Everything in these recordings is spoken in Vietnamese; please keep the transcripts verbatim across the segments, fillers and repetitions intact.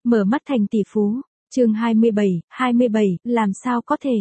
Mở mắt thành tỷ phú, chương hai mươi bảy, hai mươi bảy, làm sao có thể?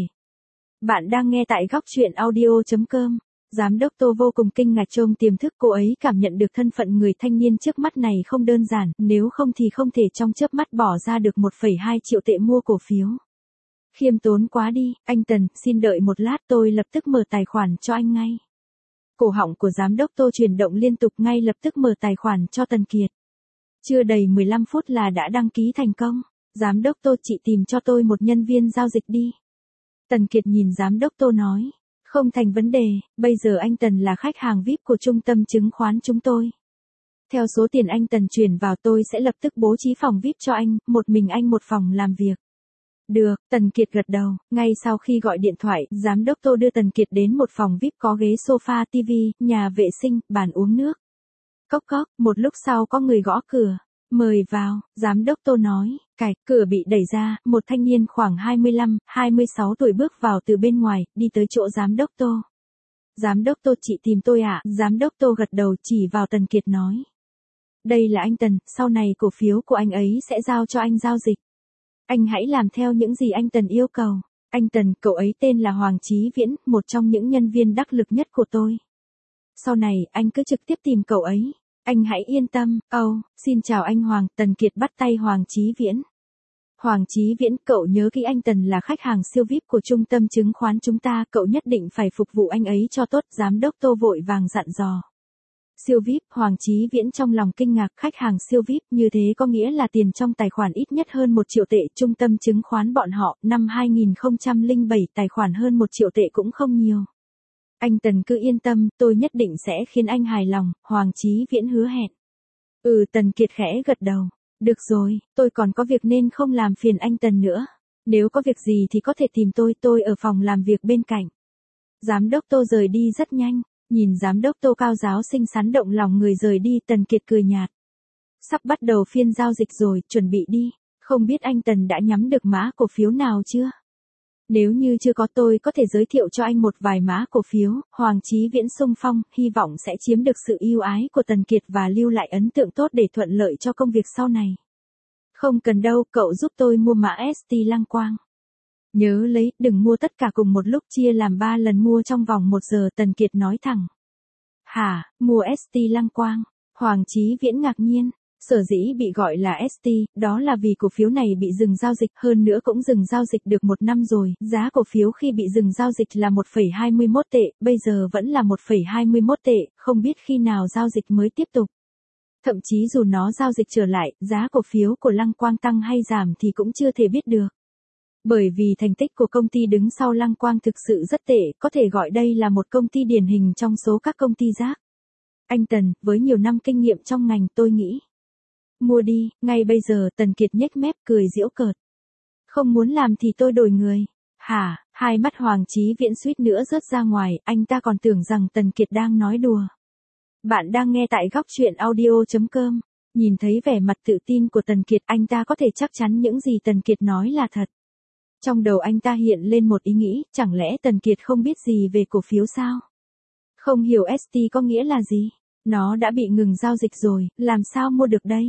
Bạn đang nghe tại góc truyện audio chấm com. Giám đốc Tô vô cùng kinh ngạc trong tiềm thức cô ấy cảm nhận được thân phận người thanh niên trước mắt này không đơn giản, nếu không thì không thể trong chớp mắt bỏ ra được một phẩy hai triệu tệ mua cổ phiếu. Khiêm tốn quá đi, anh Tần, xin đợi một lát tôi lập tức mở tài khoản cho anh ngay. Cổ họng của giám đốc Tô chuyển động liên tục ngay lập tức mở tài khoản cho Tần Kiệt. Chưa đầy mười lăm phút là đã đăng ký thành công. Giám đốc Tô chị tìm cho tôi một nhân viên giao dịch đi. Tần Kiệt nhìn giám đốc Tô nói. Không thành vấn đề, bây giờ anh Tần là khách hàng vi ai pi của trung tâm chứng khoán chúng tôi. Theo số tiền anh Tần chuyển vào tôi sẽ lập tức bố trí phòng vi ai pi cho anh, một mình anh một phòng làm việc. Được, Tần Kiệt gật đầu, ngay sau khi gọi điện thoại, giám đốc Tô đưa Tần Kiệt đến một phòng vi ai pi có ghế sofa, tivi, nhà vệ sinh, bàn uống nước. Cốc cốc, một lúc sau có người gõ cửa. Mời vào, giám đốc Tô nói, cạch, cửa bị đẩy ra, một thanh niên khoảng hai mươi lăm, hai mươi sáu tuổi bước vào từ bên ngoài, đi tới chỗ giám đốc Tô. Giám đốc Tô chị tìm tôi ạ, à? Giám đốc Tô gật đầu chỉ vào Tần Kiệt nói. Đây là anh Tần, sau này cổ phiếu của anh ấy sẽ giao cho anh giao dịch. Anh hãy làm theo những gì anh Tần yêu cầu. Anh Tần, cậu ấy tên là Hoàng Chí Viễn, một trong những nhân viên đắc lực nhất của tôi. Sau này, anh cứ trực tiếp tìm cậu ấy. Anh hãy yên tâm, âu, oh, xin chào anh Hoàng, Tần Kiệt bắt tay Hoàng Chí Viễn. Hoàng Chí Viễn, cậu nhớ kỹ anh Tần là khách hàng siêu vi ai pi của trung tâm chứng khoán chúng ta, cậu nhất định phải phục vụ anh ấy cho tốt, giám đốc Tô vội vàng dặn dò. Siêu vi ai pi, Hoàng Chí Viễn trong lòng kinh ngạc, khách hàng siêu vi ai pi, như thế có nghĩa là tiền trong tài khoản ít nhất hơn một triệu tệ, trung tâm chứng khoán bọn họ, năm hai nghìn không trăm lẻ bảy tài khoản hơn một triệu tệ cũng không nhiều. Anh Tần cứ yên tâm, tôi nhất định sẽ khiến anh hài lòng, Hoàng Chí Viễn hứa hẹn. Ừ, Tần Kiệt khẽ gật đầu. Được rồi, tôi còn có việc nên không làm phiền anh Tần nữa. Nếu có việc gì thì có thể tìm tôi, tôi ở phòng làm việc bên cạnh. Giám đốc Tô rời đi rất nhanh, nhìn giám đốc Tô cao giáo xinh xắn động lòng người rời đi, Tần Kiệt cười nhạt. Sắp bắt đầu phiên giao dịch rồi, chuẩn bị đi, không biết anh Tần đã nhắm được mã cổ phiếu nào chưa? Nếu như chưa có tôi có thể giới thiệu cho anh một vài mã cổ phiếu, Hoàng Chí Viễn xung phong, hy vọng sẽ chiếm được sự yêu ái của Tần Kiệt và lưu lại ấn tượng tốt để thuận lợi cho công việc sau này. Không cần đâu, cậu giúp tôi mua mã ét tê Lăng Quang. Nhớ lấy, đừng mua tất cả cùng một lúc, chia làm ba lần mua trong vòng một giờ, Tần Kiệt nói thẳng. Hả, mua ét tê Lăng Quang? Hoàng Chí Viễn ngạc nhiên. Sở dĩ bị gọi là ét tê, đó là vì cổ phiếu này bị dừng giao dịch, hơn nữa cũng dừng giao dịch được một năm rồi, giá cổ phiếu khi bị dừng giao dịch là một phẩy hai mươi mốt tệ, bây giờ vẫn là một phẩy hai mươi mốt tệ, không biết khi nào giao dịch mới tiếp tục. Thậm chí dù nó giao dịch trở lại, giá cổ phiếu của Lăng Quang tăng hay giảm thì cũng chưa thể biết được. Bởi vì thành tích của công ty đứng sau Lăng Quang thực sự rất tệ, có thể gọi đây là một công ty điển hình trong số các công ty rác. Anh Tần, với nhiều năm kinh nghiệm trong ngành tôi nghĩ. Mua đi, ngay bây giờ, Tần Kiệt nhếch mép cười giễu cợt. Không muốn làm thì tôi đổi người. Hả, hai mắt Hoàng Chí Viễn suýt nữa rớt ra ngoài, anh ta còn tưởng rằng Tần Kiệt đang nói đùa. Bạn đang nghe tại góc truyện audio chấm com. Nhìn thấy vẻ mặt tự tin của Tần Kiệt, anh ta có thể chắc chắn những gì Tần Kiệt nói là thật. Trong đầu anh ta hiện lên một ý nghĩ, chẳng lẽ Tần Kiệt không biết gì về cổ phiếu sao? Không hiểu ét tê có nghĩa là gì? Nó đã bị ngừng giao dịch rồi, làm sao mua được đây?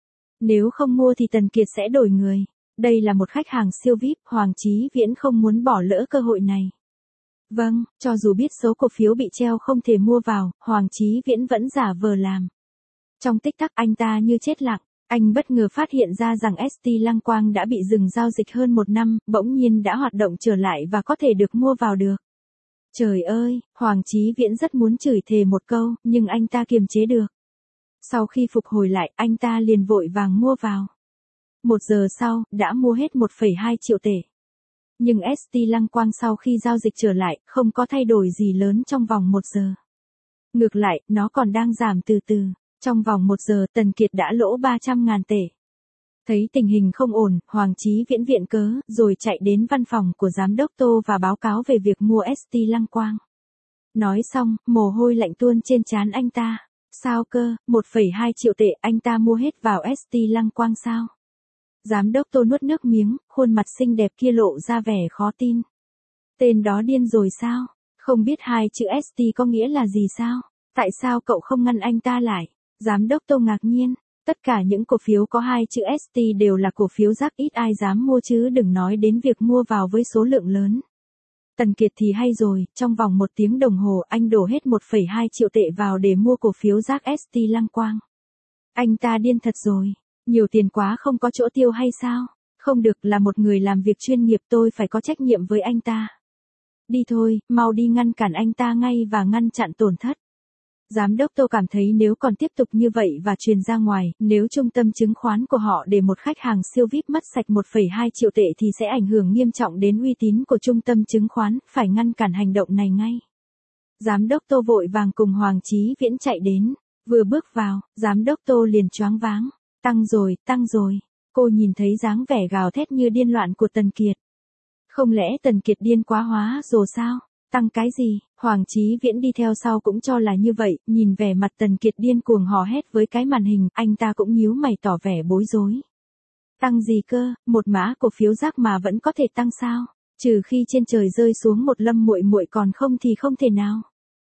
Nếu không mua thì Tần Kiệt sẽ đổi người. Đây là một khách hàng siêu vi ai pi, Hoàng Chí Viễn không muốn bỏ lỡ cơ hội này. Vâng, cho dù biết số cổ phiếu bị treo không thể mua vào, Hoàng Chí Viễn vẫn giả vờ làm. Trong tích tắc anh ta như chết lặng, anh bất ngờ phát hiện ra rằng ét tê Lăng Quang đã bị dừng giao dịch hơn một năm, bỗng nhiên đã hoạt động trở lại và có thể được mua vào được. Trời ơi, Hoàng Chí Viễn rất muốn chửi thề một câu, nhưng anh ta kiềm chế được. Sau khi phục hồi lại, anh ta liền vội vàng mua vào. Một giờ sau, đã mua hết một phẩy hai triệu tệ. Nhưng ét tê Lăng Quang sau khi giao dịch trở lại, không có thay đổi gì lớn trong vòng một giờ. Ngược lại, nó còn đang giảm từ từ. Trong vòng một giờ, Tần Kiệt đã lỗ ba trăm ngàn tệ. Thấy tình hình không ổn, Hoàng Chí Viễn viện cớ, rồi chạy đến văn phòng của giám đốc Tô và báo cáo về việc mua ét tê Lăng Quang. Nói xong, mồ hôi lạnh tuôn trên trán anh ta. Sao cơ, một phẩy hai triệu tệ anh ta mua hết vào ét tê Lăng Quang sao? Giám đốc Tô nuốt nước miếng, khuôn mặt xinh đẹp kia lộ ra vẻ khó tin. Tên đó điên rồi sao? Không biết hai chữ ét tê có nghĩa là gì sao? Tại sao cậu không ngăn anh ta lại? Giám đốc Tô ngạc nhiên. Tất cả những cổ phiếu có hai chữ ét tê đều là cổ phiếu rác ít ai dám mua chứ đừng nói đến việc mua vào với số lượng lớn. Tần Kiệt thì hay rồi, trong vòng một tiếng đồng hồ anh đổ hết một phẩy hai triệu tệ vào để mua cổ phiếu rác ét tê Lăng Quang. Anh ta điên thật rồi, nhiều tiền quá không có chỗ tiêu hay sao? Không được, là một người làm việc chuyên nghiệp tôi phải có trách nhiệm với anh ta. Đi thôi, mau đi ngăn cản anh ta ngay và ngăn chặn tổn thất. Giám đốc Tô cảm thấy nếu còn tiếp tục như vậy và truyền ra ngoài, nếu trung tâm chứng khoán của họ để một khách hàng siêu vi ai pi mất sạch một phẩy hai triệu tệ thì sẽ ảnh hưởng nghiêm trọng đến uy tín của trung tâm chứng khoán, phải ngăn cản hành động này ngay. Giám đốc Tô vội vàng cùng Hoàng Chí Viễn chạy đến, vừa bước vào, giám đốc Tô liền choáng váng, tăng rồi, tăng rồi. Cô nhìn thấy dáng vẻ gào thét như điên loạn của Tần Kiệt. Không lẽ Tần Kiệt điên quá hóa rồi sao? Tăng cái gì? Hoàng Chí Viễn đi theo sau cũng cho là như vậy, nhìn vẻ mặt Tần Kiệt điên cuồng hò hét với cái màn hình, anh ta cũng nhíu mày tỏ vẻ bối rối. Tăng gì cơ, một mã cổ phiếu rác mà vẫn có thể tăng sao? Trừ khi trên trời rơi xuống một Lâm Muội Muội, còn không thì không thể nào.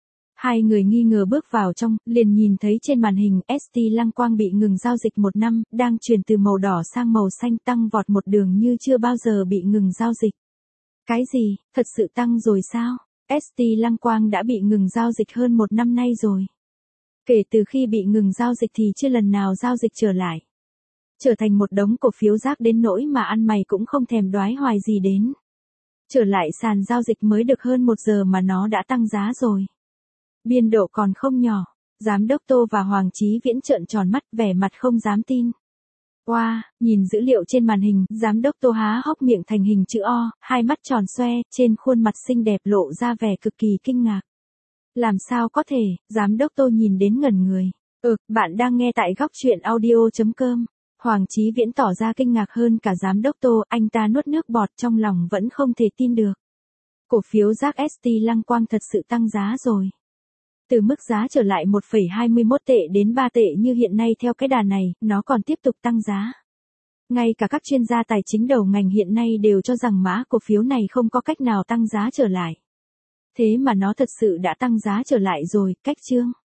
Hai người nghi ngờ bước vào trong, liền nhìn thấy trên màn hình ét tê Lăng Quang bị ngừng giao dịch một năm, đang chuyển từ màu đỏ sang màu xanh, tăng vọt một đường như chưa bao giờ bị ngừng giao dịch. Cái gì, thật sự tăng rồi sao? ét tê Lăng Quang đã bị ngừng giao dịch hơn một năm nay rồi. Kể từ khi bị ngừng giao dịch thì chưa lần nào giao dịch trở lại. Trở thành một đống cổ phiếu rác đến nỗi mà ăn mày cũng không thèm đoái hoài gì đến. Trở lại sàn giao dịch mới được hơn một giờ mà nó đã tăng giá rồi. Biên độ còn không nhỏ. Giám đốc Tô và Hoàng Chí Viễn trợn tròn mắt, vẻ mặt không dám tin. Wow, nhìn dữ liệu trên màn hình, giám đốc Tô há hốc miệng thành hình chữ O, hai mắt tròn xoe, trên khuôn mặt xinh đẹp lộ ra vẻ cực kỳ kinh ngạc. Làm sao có thể, giám đốc Tô nhìn đến ngẩn người. Ừ, bạn đang nghe tại góc truyện audio chấm com. Hoàng Chí Viễn tỏ ra kinh ngạc hơn cả giám đốc Tô, anh ta nuốt nước bọt trong lòng vẫn không thể tin được. Cổ phiếu rác ét tê Lăng Quang thật sự tăng giá rồi. Từ mức giá trở lại một phẩy hai mươi mốt tệ đến ba tệ như hiện nay theo cái đà này, nó còn tiếp tục tăng giá. Ngay cả các chuyên gia tài chính đầu ngành hiện nay đều cho rằng mã cổ phiếu này không có cách nào tăng giá trở lại. Thế mà nó thật sự đã tăng giá trở lại rồi, cách chương.